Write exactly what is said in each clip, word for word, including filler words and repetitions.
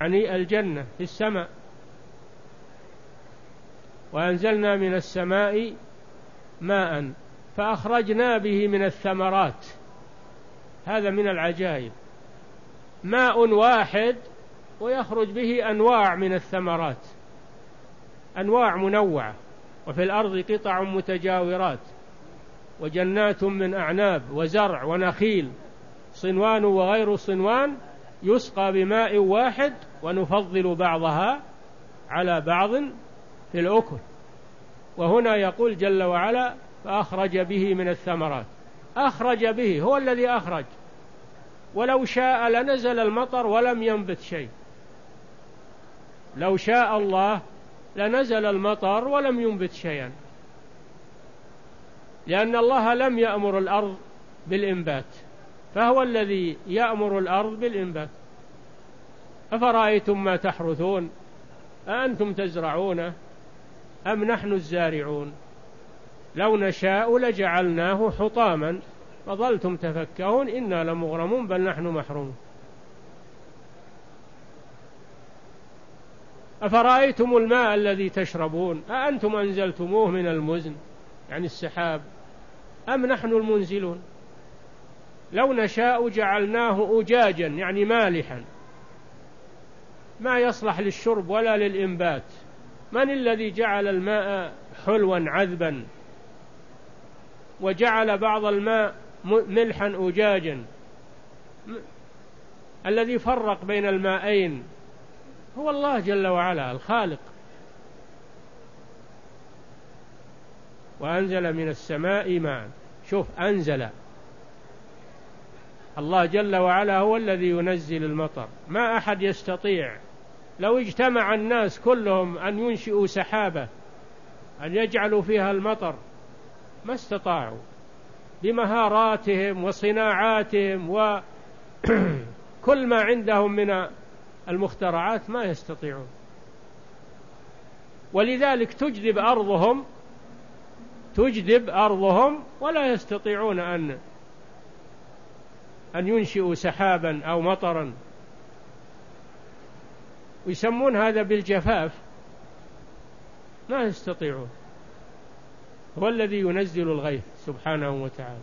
يعني الجنة في السماء. وأنزلنا من السماء ماء فأخرجنا به من الثمرات. هذا من العجائب، ماء واحد ويخرج به أنواع من الثمرات، أنواع منوعة. وفي الأرض قطع متجاورات وجنات من أعناب وزرع ونخيل صنوان وغير صنوان يسقى بماء واحد ونفضل بعضها على بعض في الأكل. وهنا يقول جل وعلا فأخرج به من الثمرات. أخرج به، هو الذي أخرج، ولو شاء لنزل المطر ولم ينبت شيء. لو شاء الله لنزل المطر ولم ينبت شيئا، لأن الله لم يأمر الأرض بالإنبات، فهو الذي يأمر الأرض بالإنبات. أفرأيتم ما تحرثون أأنتم تزرعونه أم نحن الزارعون لو نشاء لجعلناه حطاما فظلتم تفكهون إنا لمغرمون بل نحن محرومون. أفرأيتم الماء الذي تشربون أأنتم أنزلتموه من المزن يعني السحاب أم نحن المنزلون لو نشاء جعلناه أجاجا يعني مالحا ما يصلح للشرب ولا للإنبات. من الذي جعل الماء حلوا عذبا وجعل بعض الماء ملحا أجاجا؟ الذي فرق بين الماءين هو الله جل وعلا الخالق. وأنزل من السماء ماء. شوف، أنزل، الله جل وعلا هو الذي ينزل المطر. ما أحد يستطيع، لو اجتمع الناس كلهم أن ينشئوا سحابة أن يجعلوا فيها المطر ما استطاعوا، بمهاراتهم وصناعاتهم وكل ما عندهم من المخترعات ما يستطيعون. ولذلك تجذب أرضهم تجذب أرضهم ولا يستطيعون أن أن ينشئوا سحابا أو مطرا، ويسمون هذا بالجفاف، ما يستطيعون. هو الذي ينزل الغيث سبحانه وتعالى،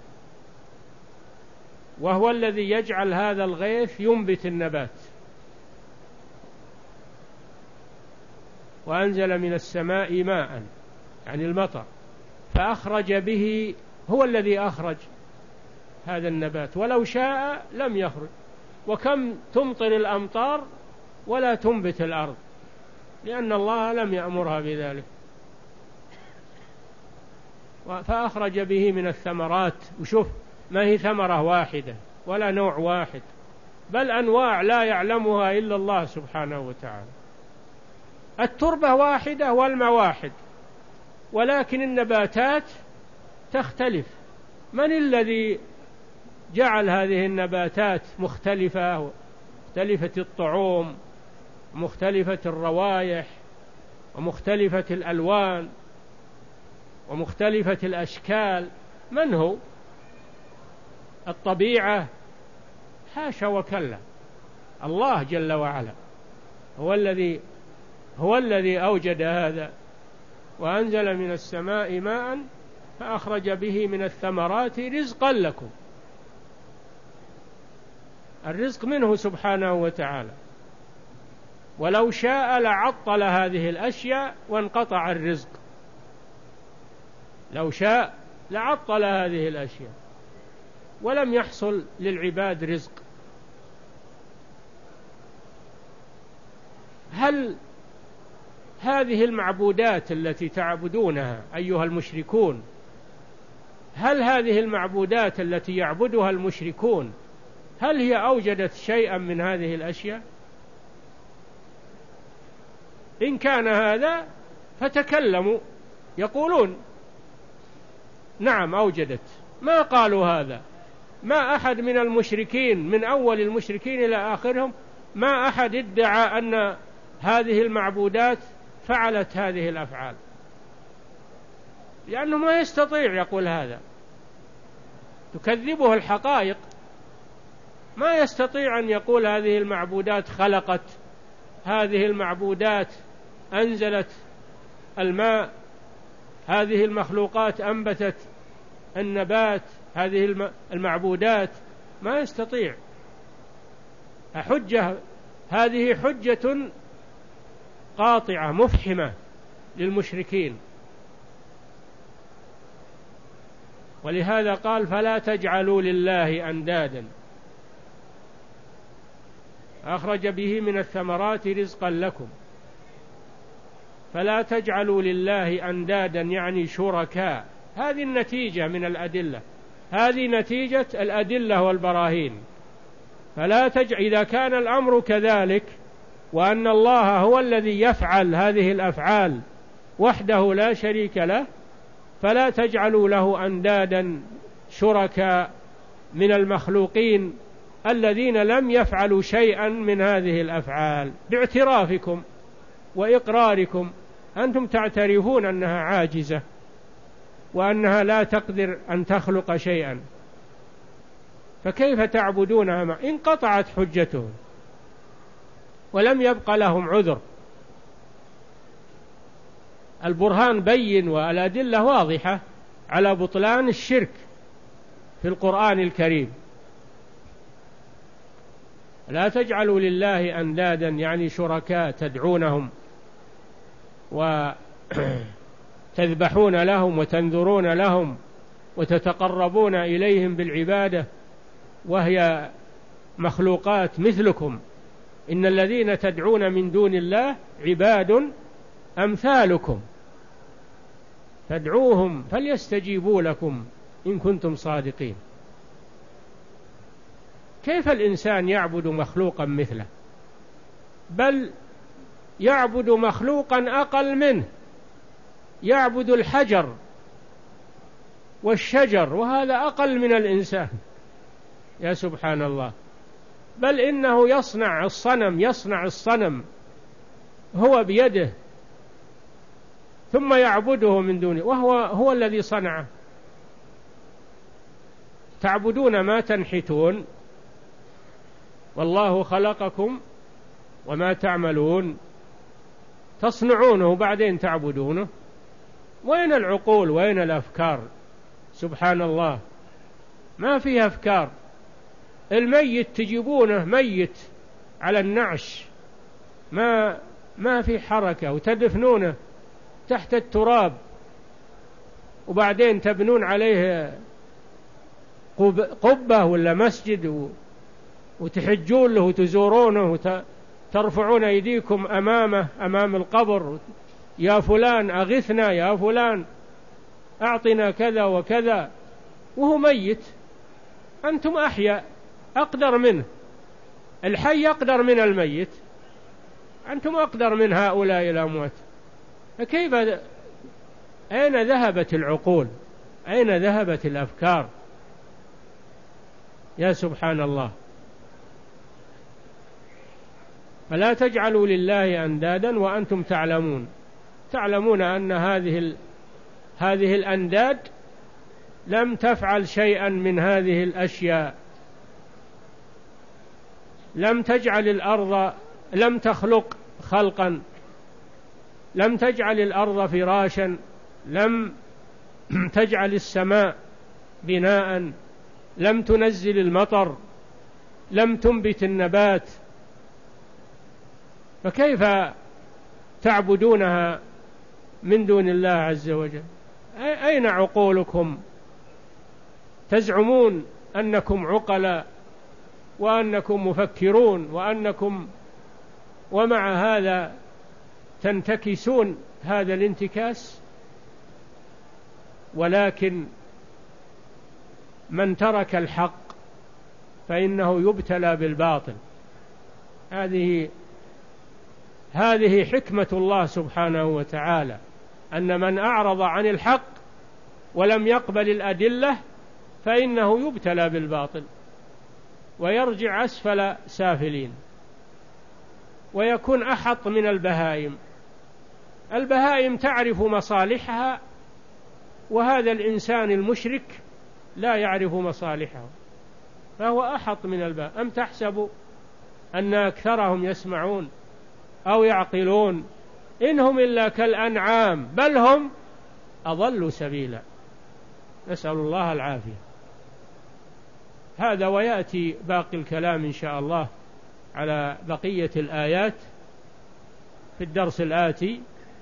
وهو الذي يجعل هذا الغيث ينبت النبات. وأنزل من السماء ماء يعني المطر فأخرج به، هو الذي أخرج هذا النبات، ولو شاء لم يخرج. وكم تمطر الأمطار ولا تنبت الأرض لأن الله لم يأمرها بذلك. فأخرج به من الثمرات. وشوف، ما هي ثمرة واحدة ولا نوع واحد، بل أنواع لا يعلمها إلا الله سبحانه وتعالى. التربة واحدة والماء واحد، ولكن النباتات تختلف. من الذي جعل هذه النباتات مختلفة، مختلفة الطعوم، مختلفة الروائح، ومختلفة الألوان، ومختلفة الأشكال؟ من هو؟ الطبيعة؟ حاشا وكلا، الله جل وعلا هو الذي هو الذي أوجد هذا. وأنزل من السماء ماء فأخرج به من الثمرات رزقا لكم. الرزق منه سبحانه وتعالى، ولو شاء لعطل هذه الأشياء وانقطع الرزق. لو شاء لعطل هذه الأشياء ولم يحصل للعباد رزق. هل هذه المعبودات التي تعبدونها أيها المشركون، هل هذه المعبودات التي يعبدها المشركون هل هي أوجدت شيئا من هذه الأشياء؟ إن كان هذا فتكلموا، يقولون نعم أوجدت. ما قالوا هذا. ما أحد من المشركين من أول المشركين إلى آخرهم ما أحد ادعى أن هذه المعبودات فعلت هذه الأفعال، لأنه ما يستطيع يقول هذا، تكذبه الحقائق. ما يستطيع أن يقول هذه المعبودات خلقت هذه المعبودات أنزلت الماء، هذه المخلوقات أنبتت النبات، هذه المعبودات، ما يستطيع. حجة، هذه حجة قاطعة مفحمة للمشركين. ولهذا قال فلا تجعلوا لله أندادا، أخرج به من الثمرات رزقا لكم. فلا تجعلوا لله أندادا يعني شركاء. هذه النتيجة من الأدلة، هذه نتيجة الأدلة والبراهين. فلا تجعل، إذا كان الأمر كذلك وأن الله هو الذي يفعل هذه الأفعال وحده لا شريك له، فلا تجعلوا له أندادا شركاء من المخلوقين الذين لم يفعلوا شيئا من هذه الأفعال، باعترافكم وإقراركم. أنتم تعترفون أنها عاجزة وأنها لا تقدر أن تخلق شيئا، فكيف تعبدونها؟ ما انقطعت حجتهم ولم يبق لهم عذر. البرهان بين والأدلة واضحة على بطلان الشرك في القرآن الكريم. لا تجعلوا لله أندادا يعني شركاء تدعونهم وتذبحون لهم وتنذرون لهم وتتقربون إليهم بالعبادة وهي مخلوقات مثلكم. إن الذين تدعون من دون الله عباد أمثالكم فادعوهم فليستجيبوا لكم إن كنتم صادقين. كيف الإنسان يعبد مخلوقا مثله؟ بل يعبد مخلوقا أقل منه، يعبد الحجر والشجر، وهذا أقل من الإنسان. يا سبحان الله. بل إنه يصنع الصنم، يصنع الصنم هو بيده ثم يعبده من دونه وهو هو الذي صنعه. تعبدون ما تنحتون والله خلقكم وما تعملون، تصنعونه بعدين تعبدونه. وين العقول؟ وين الأفكار؟ سبحان الله، ما فيها أفكار. الميت تجيبونه ميت على النعش، ما ما في حركة، وتدفنونه تحت التراب، وبعدين تبنون عليه قبة ولا مسجد وتحجون له وتزورونه وترفعون أيديكم أمامه أمام القبر، يا فلان أغثنا، يا فلان أعطنا كذا وكذا، وهو ميت. أنتم أحياء أقدر منه، الحي أقدر من الميت، أنتم أقدر من هؤلاء الأموات. فكيف؟ أين ذهبت العقول؟ أين ذهبت الأفكار؟ يا سبحان الله. فلا تجعلوا لله أندادا وأنتم تعلمون تعلمون أن هذه ال... هذه الأنداد لم تفعل شيئا من هذه الأشياء. لم تجعل الأرض، لم تخلق خلقا، لم تجعل الأرض فراشا، لم تجعل السماء بناء، لم تنزل المطر، لم تنبت النبات. فكيف تعبدونها من دون الله عز وجل؟ أين عقولكم؟ تزعمون أنكم عقلاء وأنكم مفكرون وأنكم، ومع هذا تنتكسون هذا الانتكاس. ولكن من ترك الحق فإنه يبتلى بالباطل. هذه هذه حكمة الله سبحانه وتعالى، أن من أعرض عن الحق ولم يقبل الأدلة فإنه يبتلى بالباطل ويرجع أسفل سافلين ويكون أحط من البهائم. البهائم تعرف مصالحها، وهذا الإنسان المشرك لا يعرف مصالحه، فهو أحط من البهائم. أم تحسب أن أكثرهم يسمعون أو يعقلون إنهم إلا كالأنعام بل هم أضل سبيلا. نسأل الله العافية. هذا ويأتي باقي الكلام إن شاء الله على بقية الآيات في الدرس الآتي،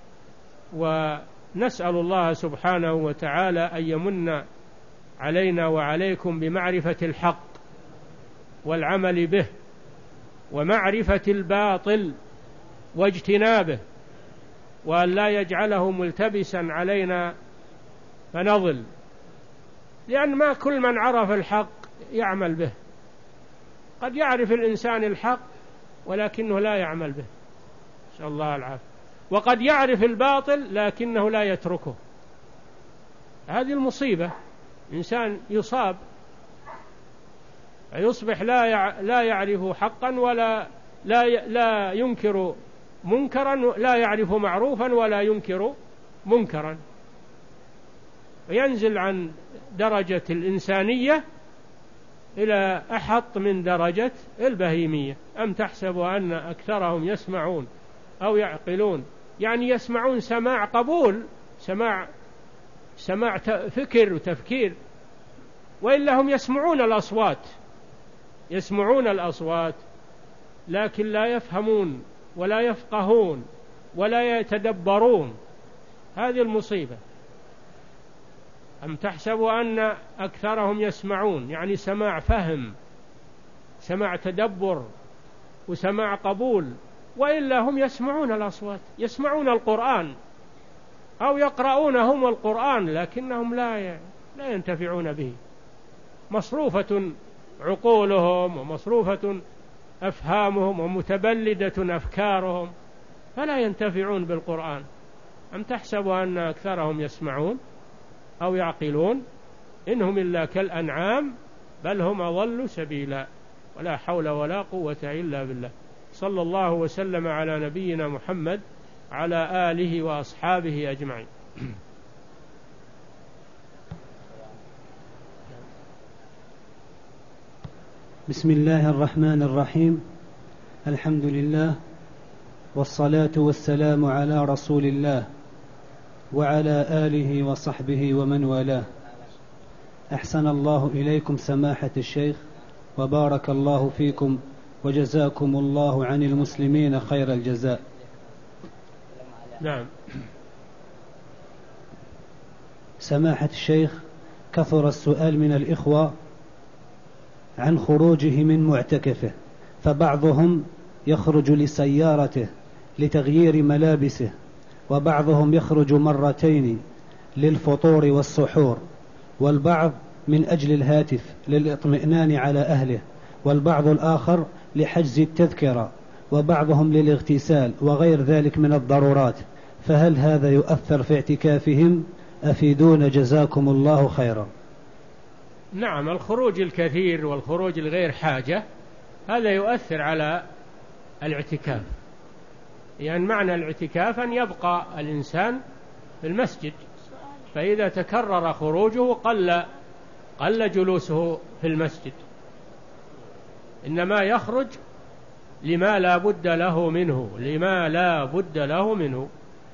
ونسأل الله سبحانه وتعالى أن يمن علينا وعليكم بمعرفة الحق والعمل به، ومعرفة الباطل واجتنابه، وأن لا يجعله ملتبسا علينا فنضل، لأن ما كل من عرف الحق يعمل به. قد يعرف الإنسان الحق ولكنه لا يعمل به، نسأل الله العافية. وقد يعرف الباطل لكنه لا يتركه. هذه المصيبة، إنسان يصاب يصبح لا لا يعرف حقا ولا لا لا ينكر منكرا، لا يعرف معروفا ولا ينكر منكرا، وينزل عن درجة الإنسانية إلى أحط من درجة البهيمية. أم تحسب أن أكثرهم يسمعون أو يعقلون، يعني يسمعون سماع قبول، سماع سماع فكر وتفكير، وإلا هم يسمعون الأصوات يسمعون الأصوات لكن لا يفهمون ولا يفقهون ولا يتدبرون. هذه المصيبة. أم تحسب أن أكثرهم يسمعون، يعني سماع فهم، سماع تدبر وسماع قبول، وإلا هم يسمعون الأصوات، يسمعون القرآن أو يقرؤون هم القرآن لكنهم لا لا ينتفعون به. مصروفة عقولهم ومصروفة أفهامهم ومتبلدة أفكارهم، فلا ينتفعون بالقرآن. أم تحسب أن أكثرهم يسمعون أو يعقلون إنهم إلا كالأنعام بل هم أضل سبيلا. ولا حول ولا قوة إلا بالله. صلى الله وسلم على نبينا محمد على آله وأصحابه أجمعين. بسم الله الرحمن الرحيم. الحمد لله والصلاة والسلام على رسول الله وعلى آله وصحبه ومن والاه. أحسن الله إليكم سماحة الشيخ، وبارك الله فيكم، وجزاكم الله عن المسلمين خير الجزاء. نعم. سماحة الشيخ، كثر السؤال من الإخوة عن خروجه من معتكفه، فبعضهم يخرج لسيارته لتغيير ملابسه، وبعضهم يخرج مرتين للفطور والسحور، والبعض من أجل الهاتف للإطمئنان على أهله، والبعض الآخر لحجز التذكرة، وبعضهم للاغتسال وغير ذلك من الضرورات. فهل هذا يؤثر في اعتكافهم؟ أفيدون جزاكم الله خيرا. نعم، الخروج الكثير والخروج لغير حاجة هذا يؤثر على الاعتكاف. يعني معنى الاعتكاف أن يبقى الإنسان في المسجد، فإذا تكرر خروجه قل قل جلوسه في المسجد، إنما يخرج لما لا بد له منه لما لا بد له منه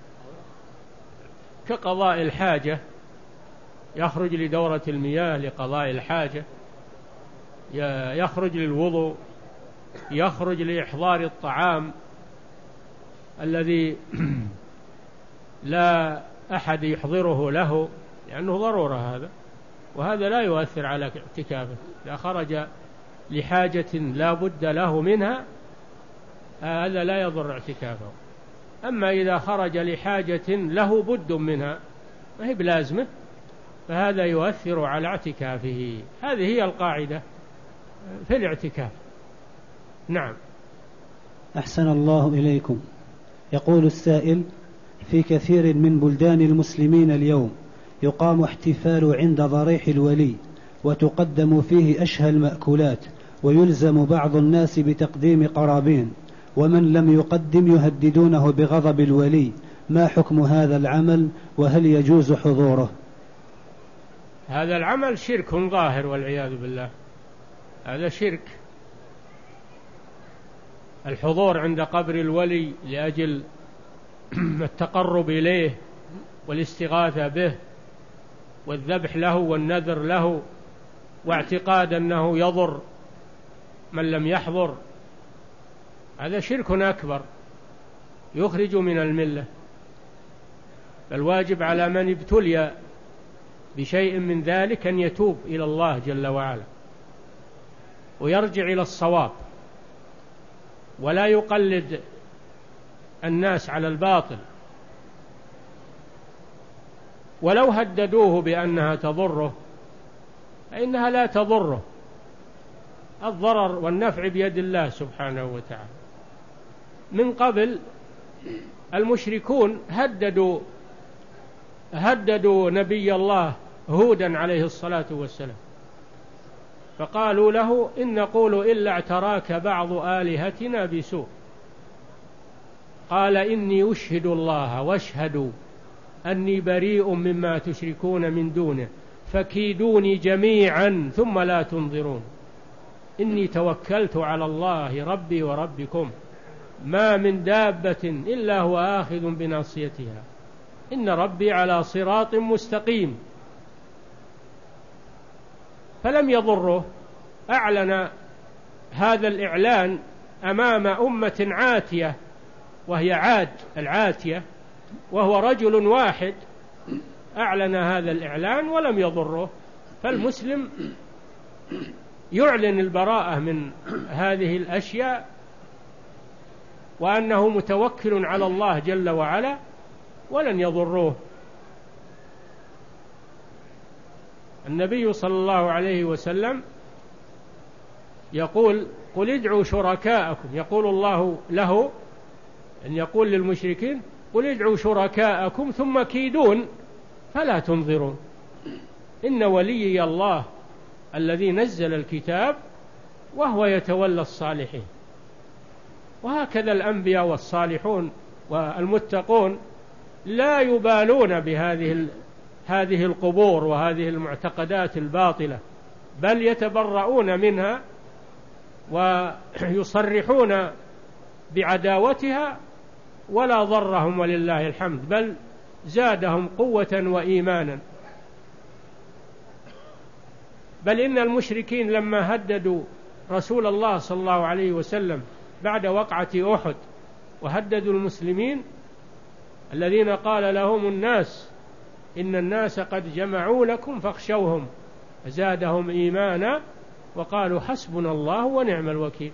كقضاء الحاجة، يخرج لدورة المياه لقضاء الحاجة، يخرج للوضوء، يخرج لإحضار الطعام الذي لا أحد يحضره له لأنه ضرورة هذا، وهذا لا يؤثر على اعتكافه. إذا خرج لحاجة لا بد له منها هذا لا يضر اعتكافه. أما إذا خرج لحاجة له بد منها ما هي بلازمه فهذا يؤثر على اعتكافه. هذه هي القاعدة في الاعتكاف. نعم. أحسن الله إليكم. يقول السائل: في كثير من بلدان المسلمين اليوم يقام احتفال عند ضريح الولي وتقدم فيه أشهى المأكولات، ويلزم بعض الناس بتقديم قرابين، ومن لم يقدم يهددونه بغضب الولي. ما حكم هذا العمل، وهل يجوز حضوره؟ هذا العمل شرك ظاهر والعياذ بالله. هذا شرك الحضور عند قبر الولي لأجل التقرب إليه والاستغاثة به والذبح له والنذر له، واعتقاد أنه يضر من لم يحضر، هذا شرك أكبر يخرج من الملة. فالواجب على من ابتلي بشيء من ذلك أن يتوب إلى الله جل وعلا ويرجع إلى الصواب، ولا يقلد الناس على الباطل، ولو هددوه بأنها تضره فإنها لا تضره، الضرر والنفع بيد الله سبحانه وتعالى. من قبل المشركون هددوا هددوا نبي الله هودا عليه الصلاة والسلام، فقالوا له إن نقول إلا اعتراك بعض آلهتنا بسوء، قال إني أشهد الله واشهدوا أني بريء مما تشركون من دونه فكيدوني جميعا ثم لا تنظرون، إني توكلت على الله ربي وربكم ما من دابة إلا هو آخذ بناصيتها إن ربي على صراط مستقيم. فلم يضره، أعلن هذا الإعلان أمام أمة عاتية وهي عاد العاتية، وهو رجل واحد أعلن هذا الإعلان ولم يضره. فالمسلم يعلن البراءة من هذه الأشياء وأنه متوكل على الله جل وعلا ولن يضروه. النبي صلى الله عليه وسلم يقول قل ادعوا شركاءكم، يقول الله له أن يقول للمشركين قل ادعوا شركاءكم ثم كيدون فلا تنظرون، إن وليي الله الذي نزل الكتاب وهو يتولى الصالحين. وهكذا الأنبياء والصالحون والمتقون لا يبالون بهذه هذه القبور وهذه المعتقدات الباطلة، بل يتبرؤون منها ويصرحون بعداوتها ولا ضرهم ولله الحمد، بل زادهم قوة وإيمانا. بل إن المشركين لما هددوا رسول الله صلى الله عليه وسلم بعد وقعة أحد وهددوا المسلمين الذين قال لهم الناس إن الناس قد جمعوا لكم فاخشوهم فزادهم إيمانا وقالوا حسبنا الله ونعم الوكيل،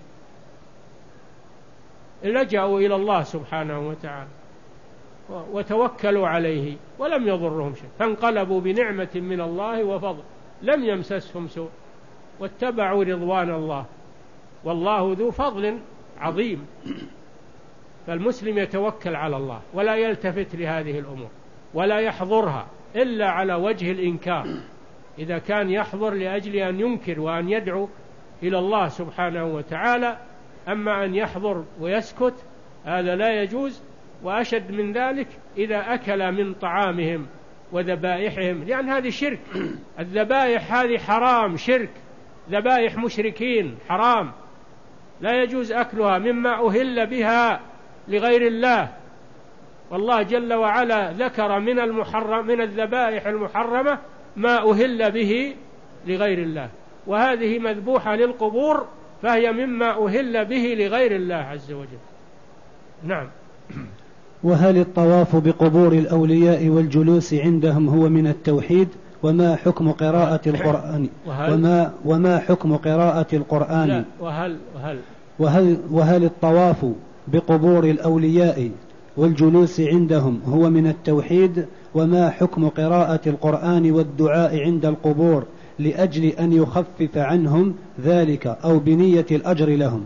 لجأوا إلى الله سبحانه وتعالى وتوكلوا عليه ولم يضرهم شيء، فانقلبوا بنعمة من الله وفضل لم يمسسهم سوء واتبعوا رضوان الله والله ذو فضل عظيم. فالمسلم يتوكل على الله ولا يلتفت لهذه الأمور ولا يحضرها إلا على وجه الإنكار، إذا كان يحضر لأجل أن ينكر وأن يدعو إلى الله سبحانه وتعالى. أما أن يحضر ويسكت هذا لا يجوز. وأشد من ذلك إذا أكل من طعامهم وذبائحهم، لأن هذه شرك، الذبائح هذه حرام، شرك، ذبائح مشركين حرام، لا يجوز أكلها مما أهل بها لغير الله. والله جل وعلا ذكر من المحرم من الذبائح المحرمة ما أهل به لغير الله، وهذه مذبوحة للقبور فهي مما أهل به لغير الله عز وجل. نعم. وهل الطواف بقبور الأولياء والجلوس عندهم هو من التوحيد؟ وما حكم قراءة القرآن؟ وما وما حكم قراءة القرآن؟ لا وهل وهل وهل وهل الطواف بقبور الأولياء والجلوس عندهم هو من التوحيد؟ وما حكم قراءة القرآن والدعاء عند القبور لأجل أن يخفف عنهم ذلك أو بنية الأجر لهم؟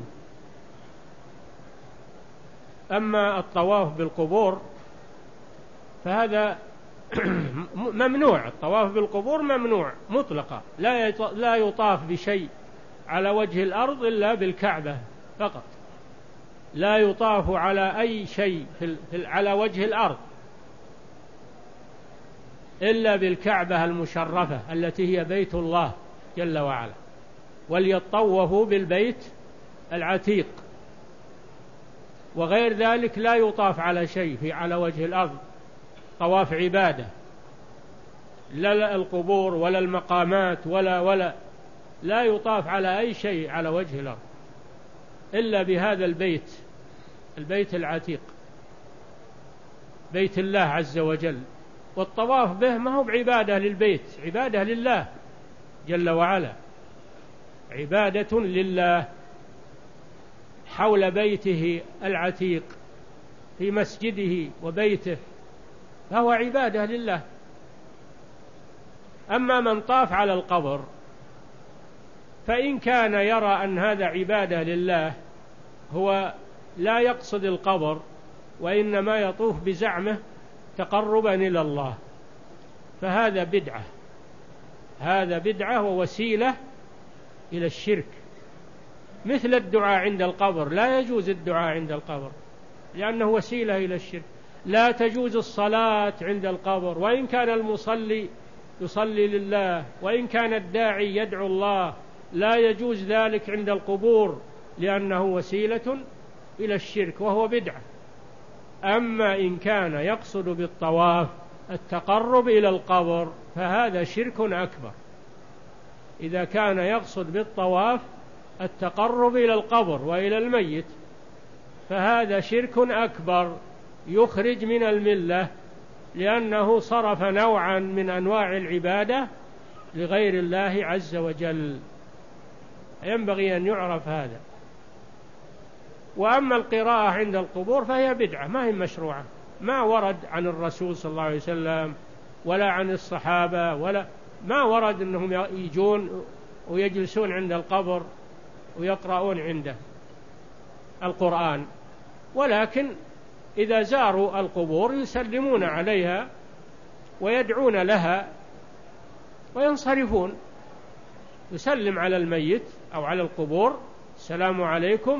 أما الطواف بالقبور فهذا ممنوع، الطواف بالقبور ممنوع مطلقا، لا لا يطاف بشيء على وجه الأرض إلا بالكعبة فقط، لا يطاف على أي شيء في على وجه الأرض إلا بالكعبة المشرفة التي هي بيت الله جل وعلا، وليطوفوا بالبيت العتيق وغير ذلك لا يطاف على شيء في على وجه الأرض طواف عبادة، لا القبور ولا المقامات ولا ولا لا يطاف على أي شيء على وجه الأرض إلا بهذا البيت، البيت العتيق، بيت الله عز وجل. والطواف به ما هو بعبادة للبيت، عبادة لله جل وعلا، عبادة لله حول بيته العتيق في مسجده وبيته، فهو عبادة لله. أما من طاف على القبر فإن كان يرى أن هذا عبادة لله، هو لا يقصد القبر وإنما يطوف بزعمه تقربا إلى الله، فهذا بدعة، هذا بدعة ووسيلة إلى الشرك. مثل الدعاء عند القبر، لا يجوز الدعاء عند القبر لأنه وسيلة إلى الشرك. لا تجوز الصلاة عند القبر وإن كان المصلي يصلي لله، وإن كان الداعي يدعو الله، لا يجوز ذلك عند القبور لأنه وسيلة إلى الشرك وهو بدعة. أما إن كان يقصد بالطواف التقرب إلى القبر فهذا شرك أكبر. إذا كان يقصد بالطواف التقرب إلى القبر وإلى الميت فهذا شرك أكبر يخرج من الملة، لأنه صرف نوعا من أنواع العبادة لغير الله عز وجل، ينبغي أن يعرف هذا. وأما القراءة عند القبور فهي بدعة، ما هي مشروعة، ما ورد عن الرسول صلى الله عليه وسلم ولا عن الصحابة، ولا ما ورد أنهم يجون ويجلسون عند القبر ويقرؤون عنده القرآن، ولكن إذا زاروا القبور يسلمون عليها ويدعون لها وينصرفون. يسلم على الميت أو على القبور: السلام عليكم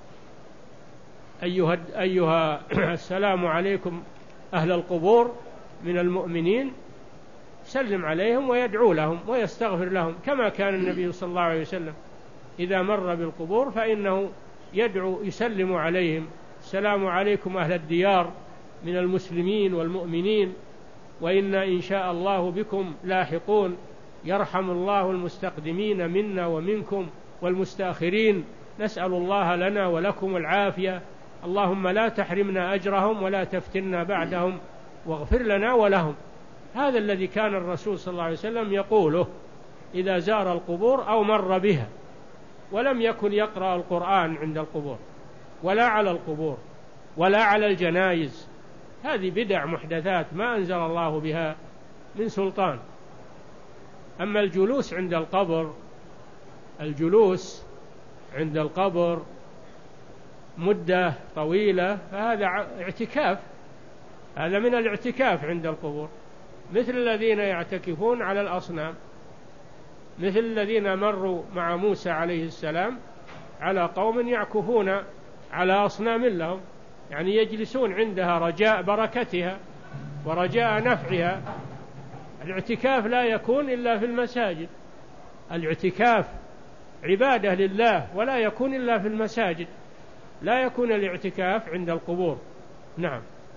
أيها, أيها السلام عليكم أهل القبور من المؤمنين، سلم عليهم ويدعو لهم ويستغفر لهم، كما كان النبي صلى الله عليه وسلم إذا مر بالقبور فإنه يدعو يسلم عليهم: السلام عليكم أهل الديار من المسلمين والمؤمنين، وإنا إن شاء الله بكم لاحقون، يرحم الله المستقدمين منا ومنكم والمستأخرين، نسأل الله لنا ولكم العافية، اللهم لا تحرمنا أجرهم ولا تفتنا بعدهم واغفر لنا ولهم. هذا الذي كان الرسول صلى الله عليه وسلم يقوله إذا زار القبور أو مر بها، ولم يكن يقرأ القرآن عند القبور ولا على القبور ولا على الجنائز. هذه بدع محدثات ما أنزل الله بها من سلطان. أما الجلوس عند القبر، الجلوس عند القبر مدة طويلة فهذا اعتكاف، هذا من الاعتكاف عند القبور، مثل الذين يعتكفون على الأصنام، مثل الذين مروا مع موسى عليه السلام على قوم يعكفون على أصنام لهم، يعني يجلسون عندها رجاء بركتها ورجاء نفعها. الاعتكاف لا يكون إلا في المساجد، الاعتكاف عبادة لله ولا يكون إلا في المساجد، لا يكون الاعتكاف عند القبور. نعم.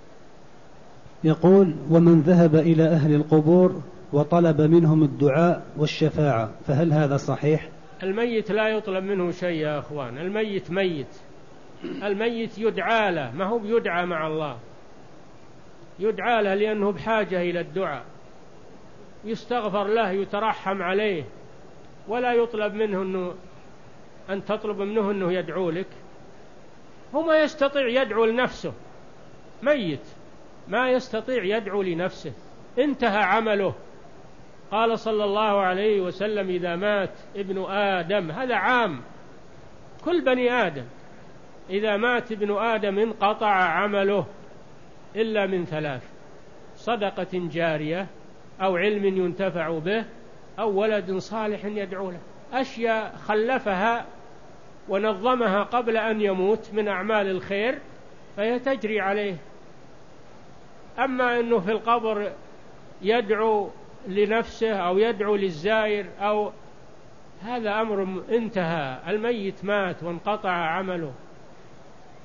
يقول: ومن ذهب إلى أهل القبور وطلب منهم الدعاء والشفاعة فهل هذا صحيح؟ الميت لا يطلب منه شيء يا أخوان، الميت ميت، الميت يدعى له، ما هو بيدعى مع الله، يدعى له لأنه بحاجة إلى الدعاء، يستغفر له، يترحم عليه، ولا يطلب منه أنه أن تطلب منه أنه يدعو لك، هو ما يستطيع يدعو لنفسه، ميت ما يستطيع يدعو لنفسه، انتهى عمله. قال صلى الله عليه وسلم: إذا مات ابن آدم، هذا عام كل بني آدم، إذا مات ابن آدم انقطع عمله إلا من ثلاث: صدقة جارية أو علم ينتفع به أو ولد صالح يدعو له. أشياء خلفها ونظمها قبل أن يموت من أعمال الخير فهي تجري عليه. أما أنه في القبر يدعو لنفسه أو يدعو للزائر أو هذا أمر انتهى، الميت مات وانقطع عمله.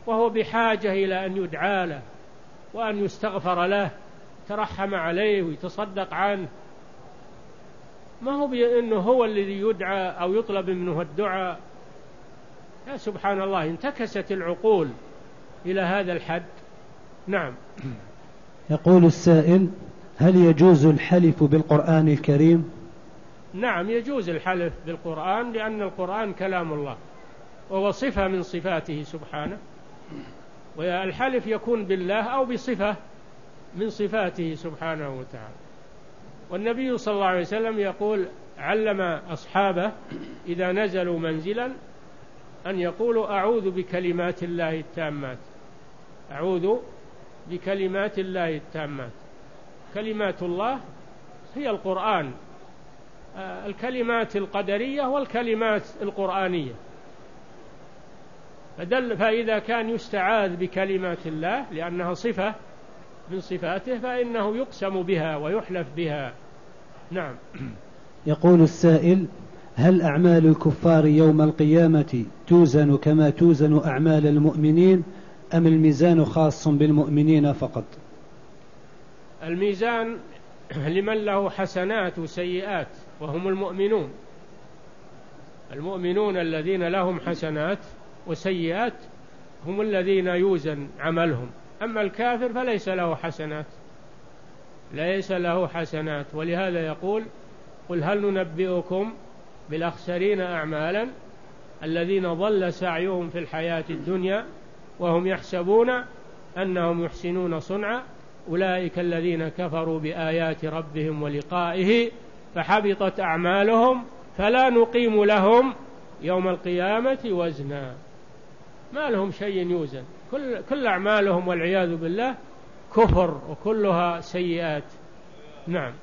وهو بحاجة إلى أن يدعى له وأن يستغفر له، ترحم عليه ويتصدق عنه، ما هو بأنه هو الذي يدعى أو يطلب منه الدعاء. يا سبحان الله، انتكست العقول إلى هذا الحد. نعم. يقول السائل: هل يجوز الحلف بالقرآن الكريم؟ نعم، يجوز الحلف بالقرآن، لأن القرآن كلام الله وهو صفة من صفاته سبحانه، والحلف يكون بالله أو بصفة من صفاته سبحانه وتعالى. والنبي صلى الله عليه وسلم يقول: علم أصحابه إذا نزلوا منزلا أن يقولوا: أعوذ بكلمات الله التامات، أعوذ بكلمات الله التامات. كلمات الله هي القرآن، الكلمات القدرية والكلمات القرآنية. فدل فإذا كان يستعاذ بكلمات الله لأنها صفة من صفاته فإنه يقسم بها ويحلف بها. نعم. يقول السائل: هل أعمال الكفار يوم القيامة توزن كما توزن أعمال المؤمنين، أم الميزان خاص بالمؤمنين فقط؟ الميزان لمن له حسنات وسيئات وهم المؤمنون. المؤمنون الذين لهم حسنات وسيئات هم الذين يوزن عملهم، أما الكافر فليس له حسنات، ليس له حسنات. ولهذا يقول: قل هل ننبئكم بالأخسرين أعمالا الذين ضل سعيهم في الحياة الدنيا وهم يحسبون أنهم يحسنون صنعا أولئك الذين كفروا بآيات ربهم ولقائه فحبطت أعمالهم فلا نقيم لهم يوم القيامة وزنا. ما لهم شيء يوزن، كل, كل أعمالهم والعياذ بالله كفر وكلها سيئات. نعم.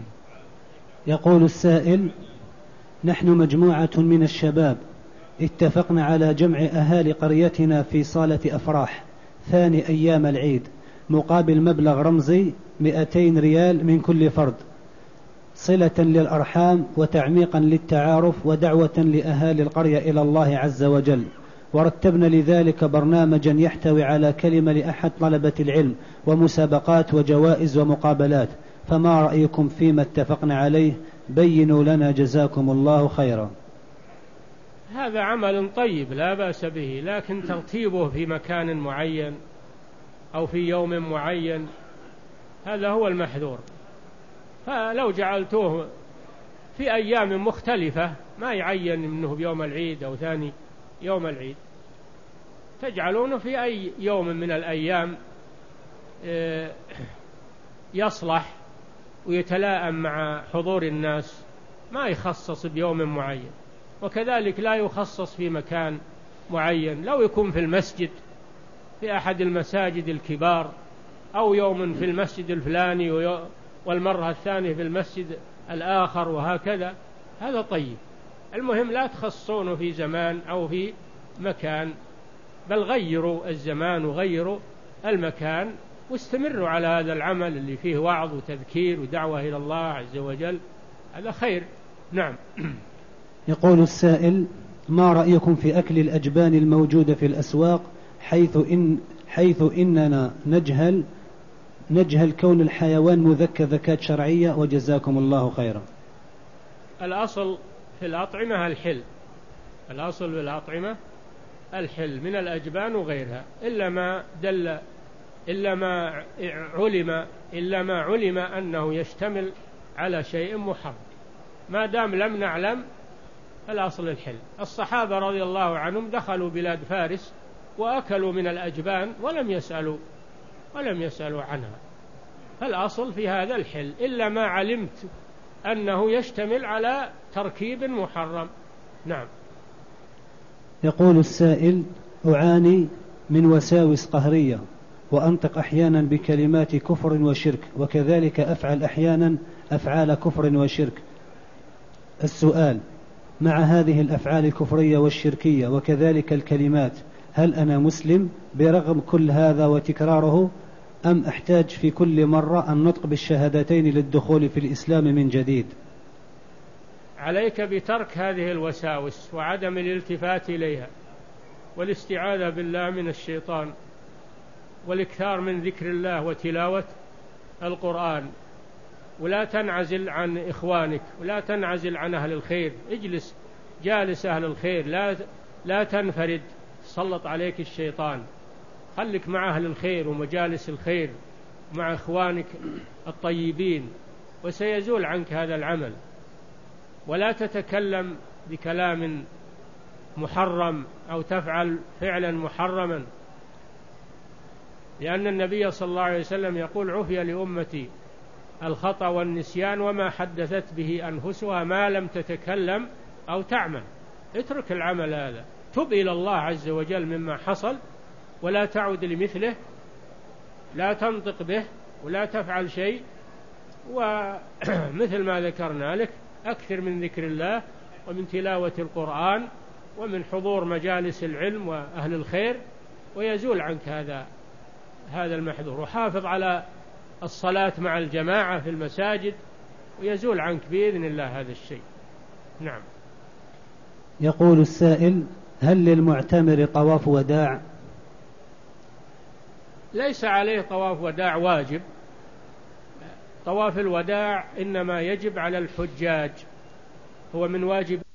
يقول السائل: نحن مجموعة من الشباب اتفقنا على جمع أهالي قريتنا في صالة أفراح ثاني أيام العيد مقابل مبلغ رمزي مئتين ريال من كل فرد، صلة للأرحام وتعميقا للتعارف ودعوة لأهالي القرية إلى الله عز وجل. ورتبنا لذلك برنامجا يحتوي على كلمة لأحد طلبة العلم ومسابقات وجوائز ومقابلات، فما رأيكم فيما اتفقنا عليه؟ بينوا لنا جزاكم الله خيرا. هذا عمل طيب لا بأس به، لكن ترتيبه في مكان معين أو في يوم معين هذا هو المحذور. فلو جعلتوه في أيام مختلفة ما يعين منه بيوم العيد أو ثاني يوم العيد، تجعلونه في أي يوم من الأيام يصلح ويتلائم مع حضور الناس، ما يخصص بيوم معين. وكذلك لا يخصص في مكان معين، لو يكون في المسجد في أحد المساجد الكبار، أو يوم في المسجد الفلاني والمرة الثانية في المسجد الآخر وهكذا، هذا طيب. المهم لا تخصونه في زمان أو في مكان، بل غيروا الزمان وغيروا المكان واستمروا على هذا العمل اللي فيه وعظ وتذكير ودعوة إلى الله عز وجل، هذا خير. نعم. يقول السائل: ما رأيكم في أكل الأجبان الموجودة في الأسواق، حيث إن حيث إننا نجهل نجهل كون الحيوان مذكى ذكاة شرعية، وجزاكم الله خيرا. الأصل في الأطعمة الحل، الأصل في الأطعمة الحل من الأجبان وغيرها، إلا ما دل إلا ما علم إلا ما علم أنه يشتمل على شيء محرم. ما دام لم نعلم الأصل الحل. الصحابة رضي الله عنهم دخلوا بلاد فارس وأكلوا من الأجبان ولم يسألوا ولم يسألوا عنها، فالأصل في هذا الحل إلا ما علمت أنه يشتمل على تركيب محرم. نعم. يقول السائل: أعاني من وساوس قهرية وأنطق أحيانا بكلمات كفر وشرك، وكذلك أفعل أحيانا أفعال كفر وشرك. السؤال: مع هذه الأفعال الكفرية والشركية وكذلك الكلمات، هل أنا مسلم برغم كل هذا وتكراره، أم أحتاج في كل مرة النطق بالشهادتين للدخول في الإسلام من جديد؟ عليك بترك هذه الوساوس وعدم الالتفات إليها، والاستعاذة بالله من الشيطان، والإكثار من ذكر الله وتلاوة القرآن. ولا تنعزل عن إخوانك، ولا تنعزل عن أهل الخير، اجلس جالس أهل الخير، لا لا تنفرد سلط عليك الشيطان. خلك مع أهل الخير ومجالس الخير مع إخوانك الطيبين، وسيزول عنك هذا العمل. ولا تتكلم بكلام محرم أو تفعل فعلا محرما، لأن النبي صلى الله عليه وسلم يقول: عفي لأمتي الخطأ والنسيان وما حدثت به أنفسها ما لم تتكلم أو تعمل. اترك العمل هذا، تب إلى الله عز وجل مما حصل، ولا تعود لمثله، لا تنطق به ولا تفعل شيء. ومثل ما ذكرنا لك، أكثر من ذكر الله ومن تلاوة القرآن ومن حضور مجالس العلم وأهل الخير، ويزول عنك هذا هذا المحذور. وحافظ على الصلاة مع الجماعة في المساجد، ويزول عنك بإذن الله هذا الشيء. نعم. يقول السائل: هل للمعتمر طواف وداع؟ ليس عليه طواف وداع واجب. طواف الوداع إنما يجب على الحجاج، هو من واجب